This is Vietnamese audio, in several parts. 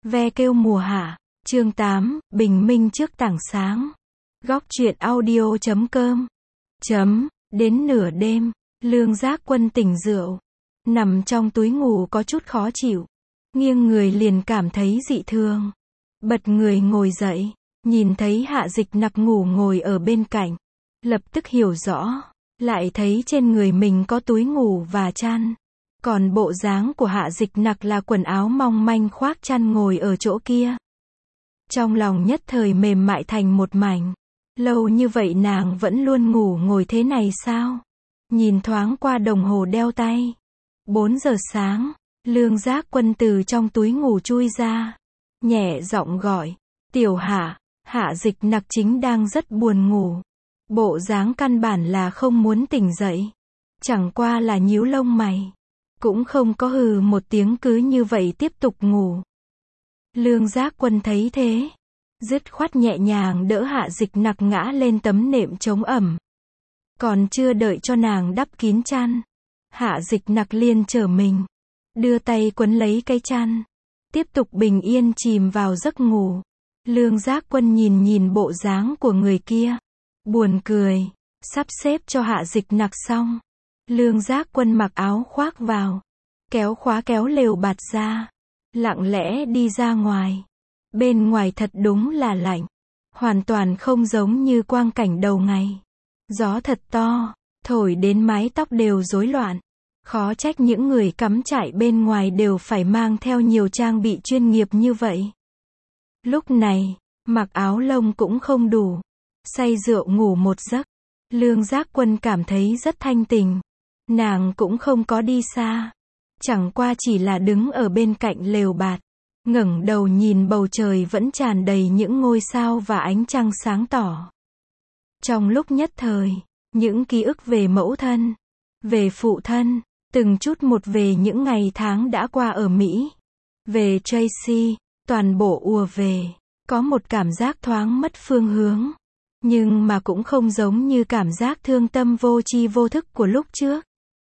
Ve kêu mùa hạ, chương 8, bình minh trước tảng sáng. Góc truyện audio.com. Đến nửa đêm, Lương Giác Quân tỉnh rượu, nằm trong túi ngủ có chút khó chịu, nghiêng người liền cảm thấy dị thường. Bật người ngồi dậy, nhìn thấy Hạ Dịch Nặc ngủ ngồi ở bên cạnh, lập tức hiểu rõ, lại thấy trên người mình có túi ngủ và chăn. Còn bộ dáng của Hạ Dịch Nặc là quần áo mong manh khoác chăn ngồi ở chỗ kia. Trong lòng nhất thời mềm mại thành một mảnh. Lâu như vậy nàng vẫn luôn ngủ ngồi thế này sao? Nhìn thoáng qua đồng hồ đeo tay. 4 giờ sáng, Lương Giác Quân từ trong túi ngủ chui ra. Nhẹ giọng gọi, Tiểu Hạ. Hạ Dịch Nặc chính đang rất buồn ngủ. Bộ dáng căn bản là không muốn tỉnh dậy. Chẳng qua là nhíu lông mày. Cũng không có hừ một tiếng, cứ như vậy tiếp tục ngủ. Lương Giác Quân thấy thế, dứt khoát nhẹ nhàng đỡ Hạ Dịch Nặc ngã lên tấm nệm chống ẩm. Còn chưa đợi cho nàng đắp kín chăn, Hạ Dịch Nặc liền trở mình, đưa tay quấn lấy cái chăn, tiếp tục bình yên chìm vào giấc ngủ. Lương Giác Quân nhìn bộ dáng của người kia, buồn cười. Sắp xếp cho Hạ Dịch Nặc xong, Lương Giác Quân mặc áo khoác vào, kéo khóa kéo lều bạt ra, lặng lẽ đi ra ngoài. Bên ngoài thật đúng là lạnh, hoàn toàn không giống như quang cảnh đầu ngày. Gió thật to, thổi đến mái tóc đều rối loạn. Khó trách những người cắm trại bên ngoài đều phải mang theo nhiều trang bị chuyên nghiệp như vậy. Lúc này, mặc áo lông cũng không đủ, say rượu ngủ một giấc. Lương Giác Quân cảm thấy rất thanh tỉnh. Nàng cũng không có đi xa, chẳng qua chỉ là đứng ở bên cạnh lều bạt, ngẩng đầu nhìn bầu trời vẫn tràn đầy những ngôi sao và ánh trăng sáng tỏ. Trong lúc nhất thời, những ký ức về mẫu thân, về phụ thân, từng chút một về những ngày tháng đã qua ở Mỹ, về Tracy, toàn bộ ùa về, có một cảm giác thoáng mất phương hướng, nhưng mà cũng không giống như cảm giác thương tâm vô tri vô thức của lúc trước.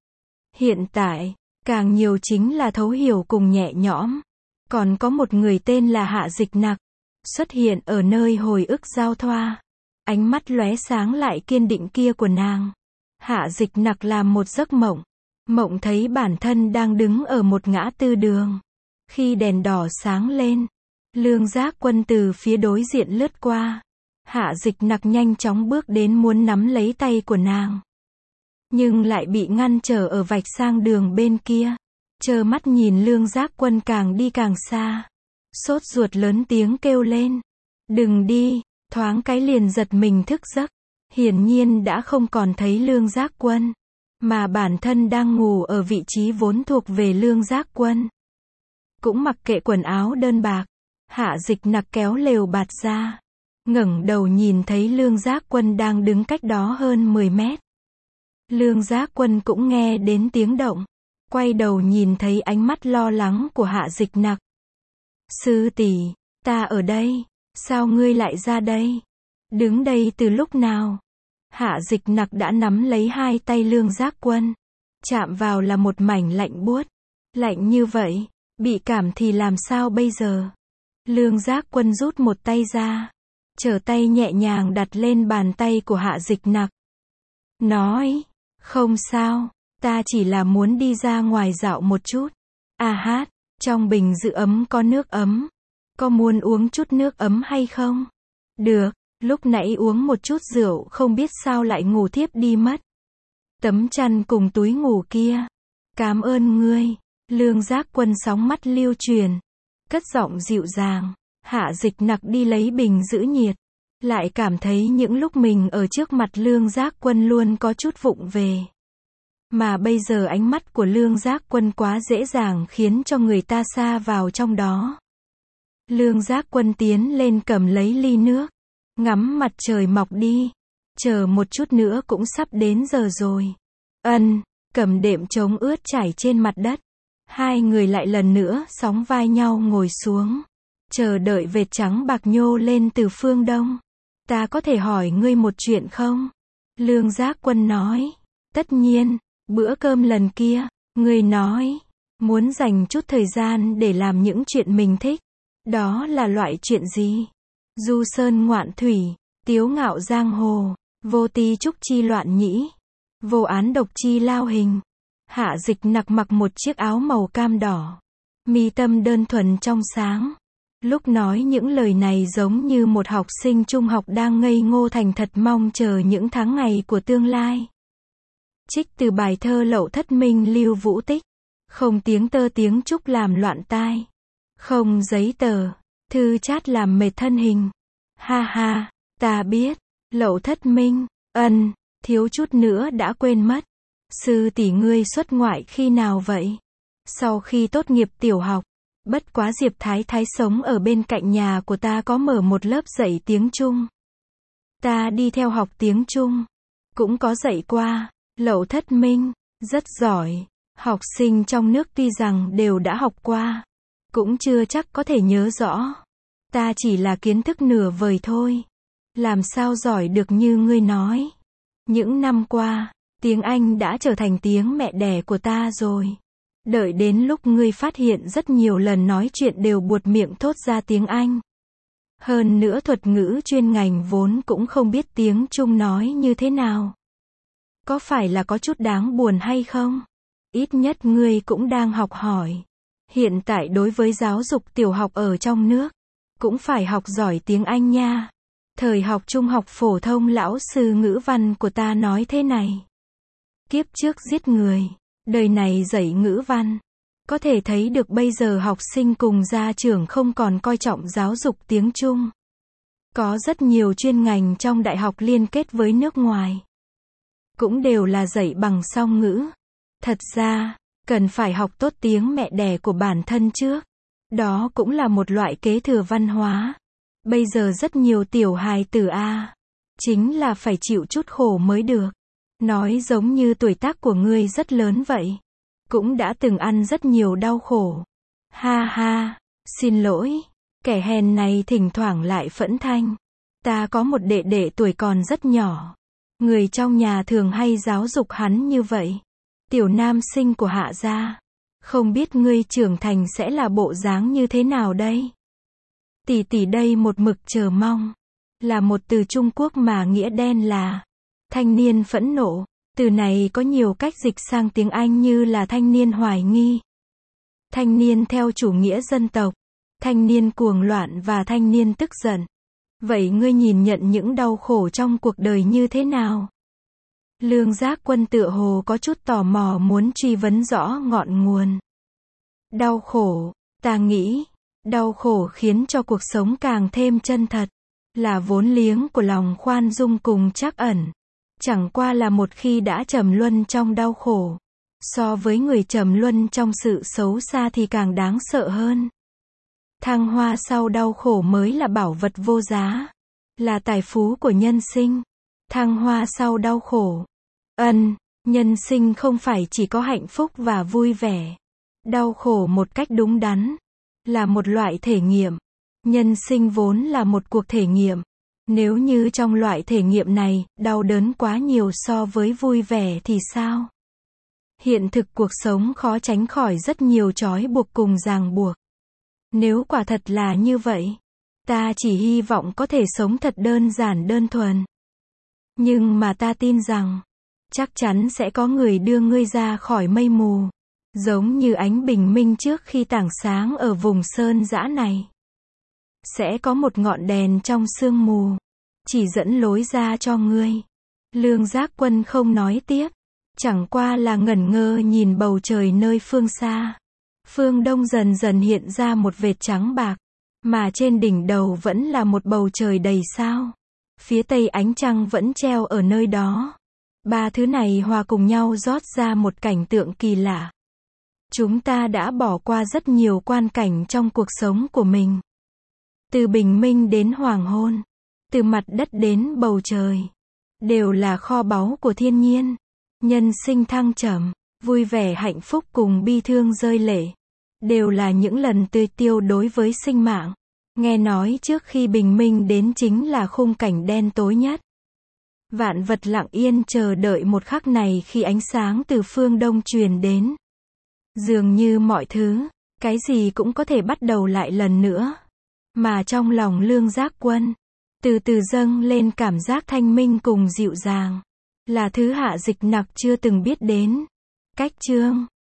Hiện tại, càng nhiều chính là thấu hiểu cùng nhẹ nhõm. Còn có một người tên là Hạ Dịch Nặc, xuất hiện ở nơi hồi ức giao thoa. Ánh mắt lóe sáng lại kiên định kia của nàng. Hạ Dịch Nặc làm một giấc mộng. Mộng thấy bản thân đang đứng ở một ngã tư đường. Khi đèn đỏ sáng lên, Lương Giác Quân từ phía đối diện lướt qua. Hạ Dịch Nặc nhanh chóng bước đến muốn nắm lấy tay của nàng, nhưng lại bị ngăn trở ở vạch sang đường bên kia. Trơ mắt nhìn Lương Giác Quân càng đi càng xa, sốt ruột lớn tiếng kêu lên, đừng đi. Thoáng cái liền giật mình thức giấc, hiển nhiên đã không còn thấy Lương Giác Quân, mà bản thân đang ngủ ở vị trí vốn thuộc về Lương Giác Quân. Cũng mặc kệ quần áo đơn bạc, Hạ Dịch Nặc kéo lều bạt ra, ngẩng đầu nhìn thấy Lương Giác Quân đang đứng cách đó hơn 10 mét. Lương Giác Quân cũng nghe đến tiếng động, quay đầu nhìn thấy ánh mắt lo lắng của Hạ Dịch Nặc. Sư tỷ, ta ở đây, sao ngươi lại ra đây? Đứng đây từ lúc nào? Hạ Dịch Nặc đã nắm lấy hai tay Lương Giác Quân, chạm vào là một mảnh lạnh buốt. Lạnh như vậy, bị cảm thì làm sao bây giờ? Lương Giác Quân rút một tay ra, trở tay nhẹ nhàng đặt lên bàn tay của Hạ Dịch Nặc. Nói, không sao, ta chỉ là muốn đi ra ngoài dạo một chút. Hát, trong bình giữ ấm có nước ấm. Có muốn uống chút nước ấm hay không? Được, lúc nãy uống một chút rượu không biết sao lại ngủ thiếp đi mất. Tấm chăn cùng túi ngủ kia. Cảm ơn ngươi. Lương Giác Quân sóng mắt lưu truyền, cất giọng dịu dàng. Hạ Dịch Nặc đi lấy bình giữ nhiệt, lại cảm thấy những lúc mình ở trước mặt Lương Giác Quân luôn có chút vụng về. Mà bây giờ ánh mắt của Lương Giác Quân quá dễ dàng khiến cho người ta sa vào trong đó. Lương Giác Quân tiến lên cầm lấy ly nước, ngắm mặt trời mọc đi. Chờ một chút nữa cũng sắp đến giờ rồi. Cầm đệm chống ướt trải trên mặt đất. Hai người lại lần nữa sóng vai nhau ngồi xuống, chờ đợi vệt trắng bạc nhô lên từ phương đông. Ta có thể hỏi ngươi một chuyện không? Lương Giác Quân nói. Tất nhiên, bữa cơm lần kia, ngươi nói, muốn dành chút thời gian để làm những chuyện mình thích. Đó là loại chuyện gì? Du sơn ngoạn thủy, tiếu ngạo giang hồ, vô ti trúc chi loạn nhĩ, vô án độc chi lao hình. Hạ Dịch Nặc mặc một chiếc áo màu cam đỏ, mi tâm đơn thuần trong sáng. Lúc nói những lời này giống như một học sinh trung học đang ngây ngô thành thật mong chờ những tháng ngày của tương lai. Trích từ bài thơ Lậu Thất Minh Lưu Vũ Tích. Không tiếng tơ tiếng trúc làm loạn tai, không giấy tờ, thư chát làm mệt thân hình. Ha ha, ta biết, Lậu Thất Minh, thiếu chút nữa đã quên mất. Sư tỷ ngươi xuất ngoại khi nào vậy? Sau khi tốt nghiệp tiểu học. Bất quá Diệp Thái Thái sống ở bên cạnh nhà của ta có mở một lớp dạy tiếng Trung. Ta đi theo học tiếng Trung. Cũng có dạy qua. Lậu Thất Minh, rất giỏi. Học sinh trong nước tuy rằng đều đã học qua, cũng chưa chắc có thể nhớ rõ. Ta chỉ là kiến thức nửa vời thôi. Làm sao giỏi được như ngươi nói. Những năm qua, tiếng Anh đã trở thành tiếng mẹ đẻ của ta rồi. Đợi đến lúc ngươi phát hiện rất nhiều lần nói chuyện đều buột miệng thốt ra tiếng Anh. Hơn nữa thuật ngữ chuyên ngành vốn cũng không biết tiếng Trung nói như thế nào. Có phải là có chút đáng buồn hay không? Ít nhất ngươi cũng đang học hỏi. Hiện tại đối với giáo dục tiểu học ở trong nước, cũng phải học giỏi tiếng Anh nha. Thời học trung học phổ thông lão sư ngữ văn của ta nói thế này. Kiếp trước giết người, đời này dạy ngữ văn. Có thể thấy được bây giờ học sinh cùng gia trưởng không còn coi trọng giáo dục tiếng Trung. Có rất nhiều chuyên ngành trong đại học liên kết với nước ngoài. Cũng đều là dạy bằng song ngữ. Thật ra, cần phải học tốt tiếng mẹ đẻ của bản thân trước. Đó cũng là một loại kế thừa văn hóa. Bây giờ rất nhiều tiểu hài tử chính là phải chịu chút khổ mới được. Nói giống như tuổi tác của ngươi rất lớn vậy. Cũng đã từng ăn rất nhiều đau khổ. Ha ha, xin lỗi. Kẻ hèn này thỉnh thoảng lại phẫn thanh. Ta có một đệ đệ tuổi còn rất nhỏ. Người trong nhà thường hay giáo dục hắn như vậy. Tiểu nam sinh của Hạ gia. Không biết ngươi trưởng thành sẽ là bộ dáng như thế nào đây? Tỷ tỷ đây một mực chờ mong. Là một từ Trung Quốc mà nghĩa đen là thanh niên phẫn nộ. Từ này có nhiều cách dịch sang tiếng Anh như là thanh niên hoài nghi, thanh niên theo chủ nghĩa dân tộc, thanh niên cuồng loạn và thanh niên tức giận. Vậy ngươi nhìn nhận những đau khổ trong cuộc đời như thế nào? Lương Giác Quân tựa hồ có chút tò mò muốn truy vấn rõ ngọn nguồn. Đau khổ, ta nghĩ, đau khổ khiến cho cuộc sống càng thêm chân thật, là vốn liếng của lòng khoan dung cùng trắc ẩn. Chẳng qua là một khi đã trầm luân trong đau khổ, so với người trầm luân trong sự xấu xa thì càng đáng sợ hơn. Thăng hoa sau đau khổ mới là bảo vật vô giá, là tài phú của nhân sinh. Thăng hoa sau đau khổ. Nhân sinh không phải chỉ có hạnh phúc và vui vẻ. Đau khổ một cách đúng đắn, là một loại thể nghiệm. Nhân sinh vốn là một cuộc thể nghiệm. Nếu như trong loại thể nghiệm này, đau đớn quá nhiều so với vui vẻ thì sao? Hiện thực cuộc sống khó tránh khỏi rất nhiều trói buộc cùng ràng buộc. Nếu quả thật là như vậy, ta chỉ hy vọng có thể sống thật đơn giản đơn thuần. Nhưng mà ta tin rằng, chắc chắn sẽ có người đưa ngươi ra khỏi mây mù. Giống như ánh bình minh trước khi tảng sáng ở vùng sơn dã này. Sẽ có một ngọn đèn trong sương mù, chỉ dẫn lối ra cho ngươi. Lương Giác Quân không nói tiếp, chẳng qua là ngẩn ngơ nhìn bầu trời nơi phương xa. Phương đông dần dần hiện ra một vệt trắng bạc, mà trên đỉnh đầu vẫn là một bầu trời đầy sao. Phía tây ánh trăng vẫn treo ở nơi đó. Ba thứ này hòa cùng nhau rót ra một cảnh tượng kỳ lạ. Chúng ta đã bỏ qua rất nhiều quan cảnh trong cuộc sống của mình. Từ bình minh đến hoàng hôn, từ mặt đất đến bầu trời, đều là kho báu của thiên nhiên. Nhân sinh thăng trầm, vui vẻ hạnh phúc cùng bi thương rơi lệ, đều là những lần tươi tiêu đối với sinh mạng. Nghe nói trước khi bình minh đến chính là khung cảnh đen tối nhất. Vạn vật lặng yên chờ đợi một khắc này khi ánh sáng từ phương đông truyền đến. Dường như mọi thứ, cái gì cũng có thể bắt đầu lại lần nữa. Mà trong lòng Lương Giác Quân, từ từ dâng lên cảm giác thanh minh cùng dịu dàng. Là thứ Hạ Dịch Nặc chưa từng biết đến. Cách chương